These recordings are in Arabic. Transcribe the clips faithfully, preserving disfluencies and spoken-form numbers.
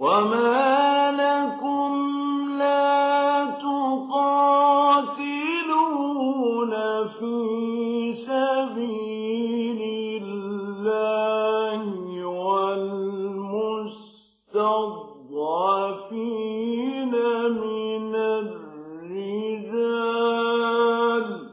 وما لكم لا تقاتلون في سبيل الله والمستضعفين من الرجال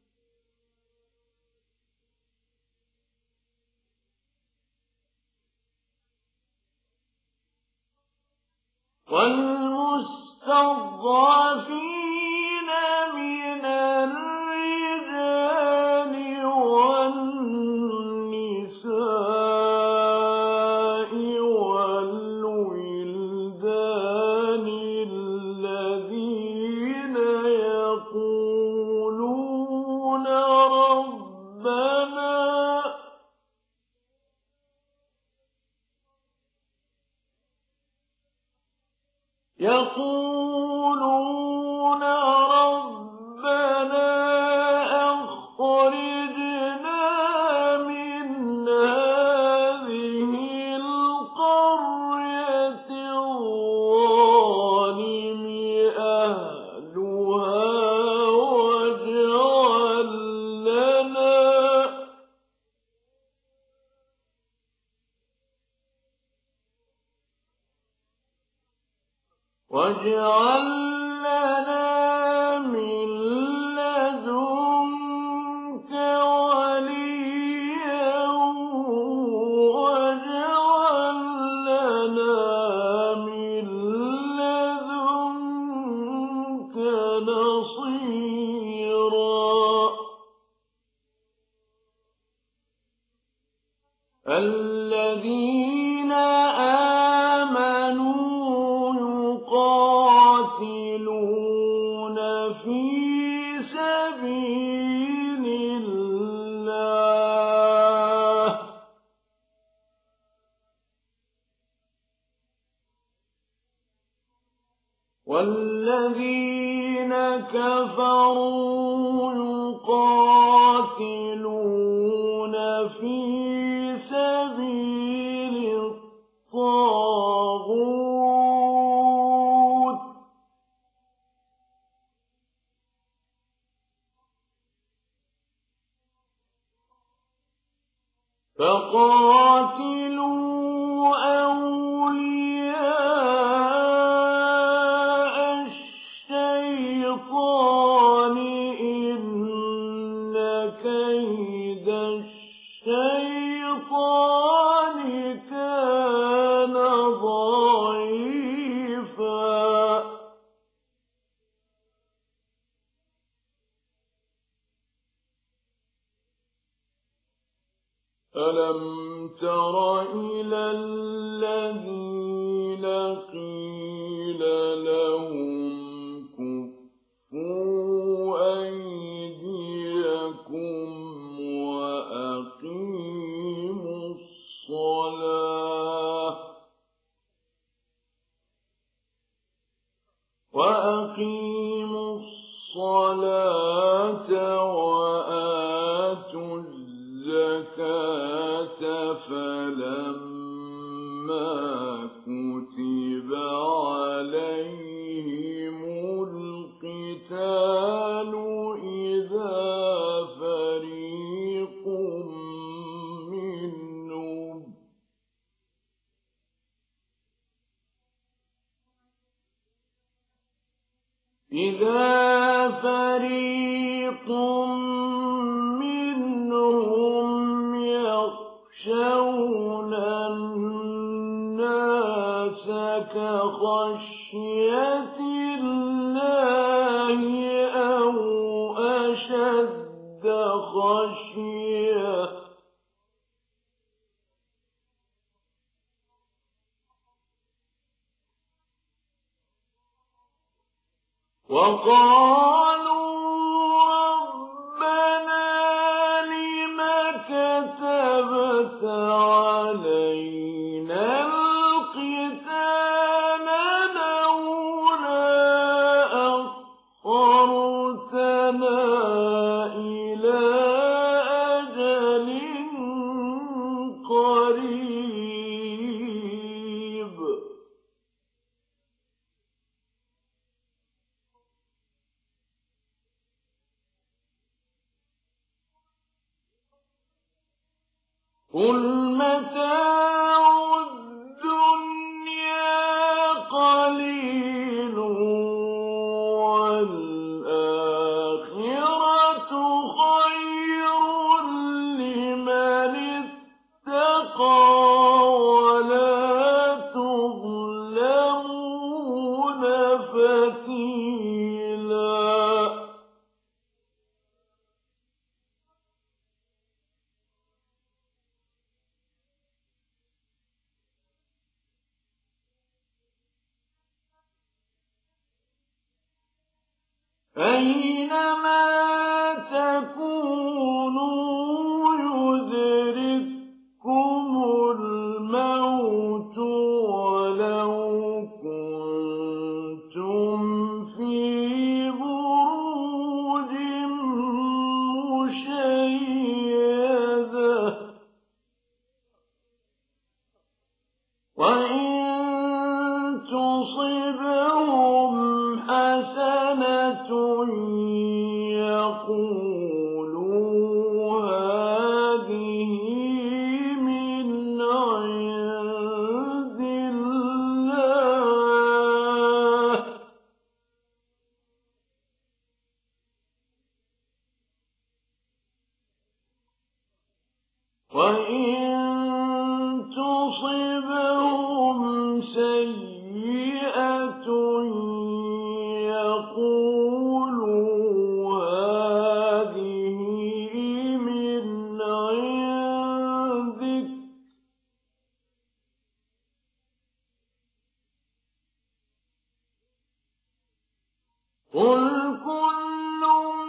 والمستضعفين من الرجال والنساء والولدان الذين يقولون ربنا يقولون ربنا أخرجنا من هذه القرية الظالم أهلها واجعل لنا واجعل لنا من لدنك وليا واجعل لنا من لدنك نصيرا الذين آمنوا يقاتلون في سبيل الله والذين كفروا يقاتلون في سبيل الطاغوت فقاتلوا أولياء الشيطان إن كيد الشيطان كان ضعيفا ألم تر إلى الذين قيل لهم كفوا أيديكم وأقيموا الصلاة وأقيموا الصلاة وآتوا الزكاة فلما كتب عليهم القتال إذا فريق منهم إذا فريق منهم يخشون الناس كخشية الله أو أشد خشية وقالوا ربنا لم كتبت علينا القتال لولا أخرتنا إلى أجل قريب قُلْ مَتَاعُ الدُّنْيَا قَلِيلٌ وَالْآخِرَةُ خَيْرٌ لِّمَنِ اتَّقَىٰ وَلَا تُظْلَمُونَ فَتِيلًا. أَيْنَمَا تَكُونُوا يُدْرِككُّمُ الْمَوْتُ وَلَوْ كُنتُمْ فِي بُرُوجٍ مُّشَيَّدَةٍ ۗ وَإِن تُصِبْهُمْ حَسَنَةٌ يَقُولُوا هَٰذِهِ مِنْ عِندِ اللَّهِ ۖ وَإِن تُصِبْهُمْ سَيِّئَةٌ يَقُولُوا هَٰذِهِ مِنْ عِندِكَ ۚ قُلْ كُلٌّ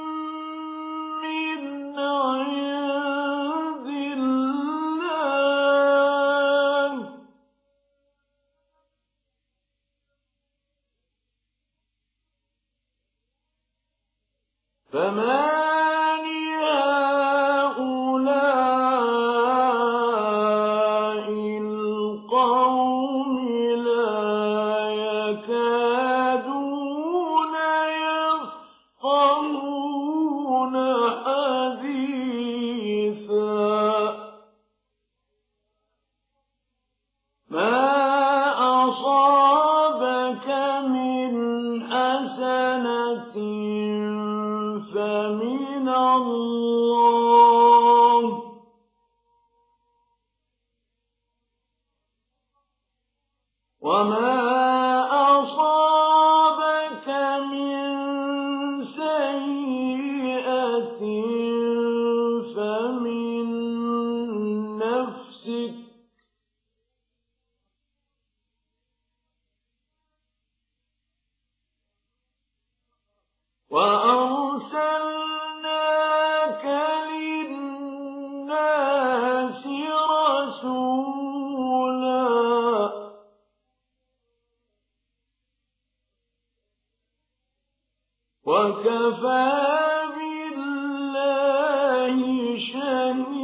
مِّنْ عِندِ اللَّهِ ۖ فَمَالِ هَٰؤُلَاءِ الْقَوْمِ لَا يَكَادُونَ يَفْقَهُونَ حَدِيثًا. مَا أَصَابَكَ مِنْ حَسَنَةٍ فَمِنَ اللَّهِ ۖ وَمَا أَصَابَكَ مِن سَيِّئَةٍ فَمِن نَّفْسِكَ ۚ وَأَرْسَلْنَاكَ لِلنَّاسِ رَسُولًا ۚ وَكَفَىٰ بِاللَّهِ شَهِيدًا.